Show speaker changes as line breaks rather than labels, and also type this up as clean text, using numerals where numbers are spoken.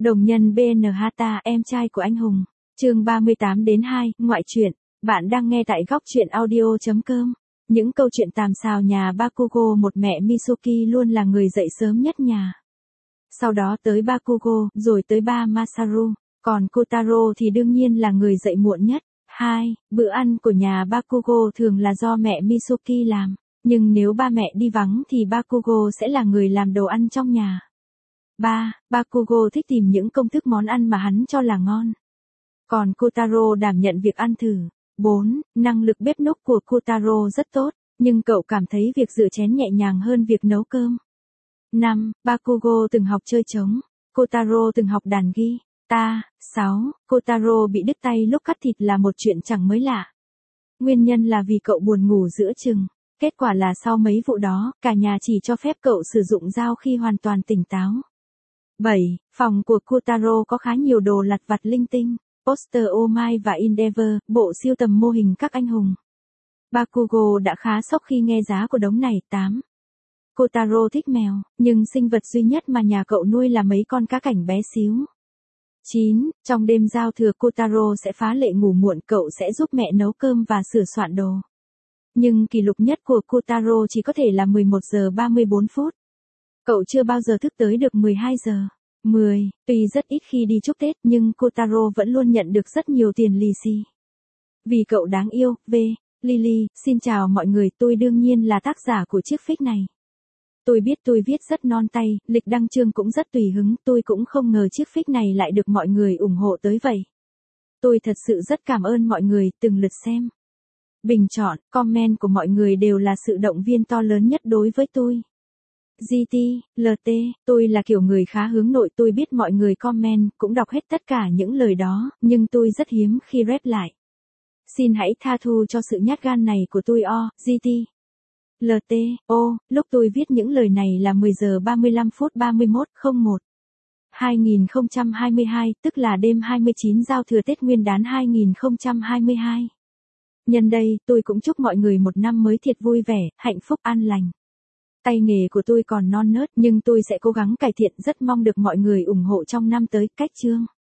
Đồng nhân BN Hata, em trai của anh hùng. Chương 38-2, ngoại truyện. Bạn đang nghe tại góc truyện audio.com. Những câu chuyện tàm xào nhà Bakugo. Một mẹ Mizuki luôn là người dậy sớm nhất nhà. Sau đó tới Bakugo, rồi tới ba Masaru. Còn Kotaro thì đương nhiên là người dậy muộn nhất. 2. Bữa ăn của nhà Bakugo thường là do mẹ Mizuki làm. Nhưng nếu ba mẹ đi vắng thì Bakugo sẽ là người làm đồ ăn trong nhà. 3. Bakugo thích tìm những công thức món ăn mà hắn cho là ngon. Còn Kotaro đảm nhận việc ăn thử. 4. Năng lực bếp núc của Kotaro rất tốt, nhưng cậu cảm thấy việc rửa chén nhẹ nhàng hơn việc nấu cơm. 5. Bakugo từng học chơi trống. Kotaro từng học đàn guitar. 6. Kotaro bị đứt tay lúc cắt thịt là một chuyện chẳng mới lạ. Nguyên nhân là vì cậu buồn ngủ giữa chừng. Kết quả là sau mấy vụ đó, cả nhà chỉ cho phép cậu sử dụng dao khi hoàn toàn tỉnh táo. 7. Phòng của Kotaro có khá nhiều đồ lặt vặt linh tinh, poster Oh My và Endeavor, bộ siêu tầm mô hình các anh hùng. Bakugo đã khá sốc khi nghe giá của đống này. 8. Kotaro thích mèo, nhưng sinh vật duy nhất mà nhà cậu nuôi là mấy con cá cảnh bé xíu. 9. Trong đêm giao thừa Kotaro sẽ phá lệ ngủ muộn, cậu sẽ giúp mẹ nấu cơm và sửa soạn đồ. Nhưng kỷ lục nhất của Kotaro chỉ có thể là 11 giờ 34 phút. Cậu chưa bao giờ thức tới được 12 giờ. 10. Tuy rất ít khi đi chúc Tết nhưng Kotaro vẫn luôn nhận được rất nhiều tiền lì xì. Vì cậu đáng yêu. V. Lily, xin chào mọi người, tôi đương nhiên là tác giả của chiếc fic này. Tôi biết tôi viết rất non tay, lịch đăng chương cũng rất tùy hứng, tôi cũng không ngờ chiếc fic này lại được mọi người ủng hộ tới vậy. Tôi thật sự rất cảm ơn mọi người từng lượt xem. Bình chọn, comment của mọi người đều là sự động viên to lớn nhất đối với tôi. GT, LT, tôi là kiểu người khá hướng nội, tôi biết mọi người comment, cũng đọc hết tất cả những lời đó, nhưng tôi rất hiếm khi rep lại. Xin hãy tha thứ cho sự nhát gan này của tôi. GT, LT, lúc tôi viết những lời này là 10 giờ 35 phút 31/01. 2022, tức là đêm 29 giao thừa Tết Nguyên đán 2022. Nhân đây, tôi cũng chúc mọi người một năm mới thiệt vui vẻ, hạnh phúc an lành. Tay nghề của tôi còn non nớt nhưng tôi sẽ cố gắng cải thiện, rất mong được mọi người ủng hộ trong năm tới. Cách chương.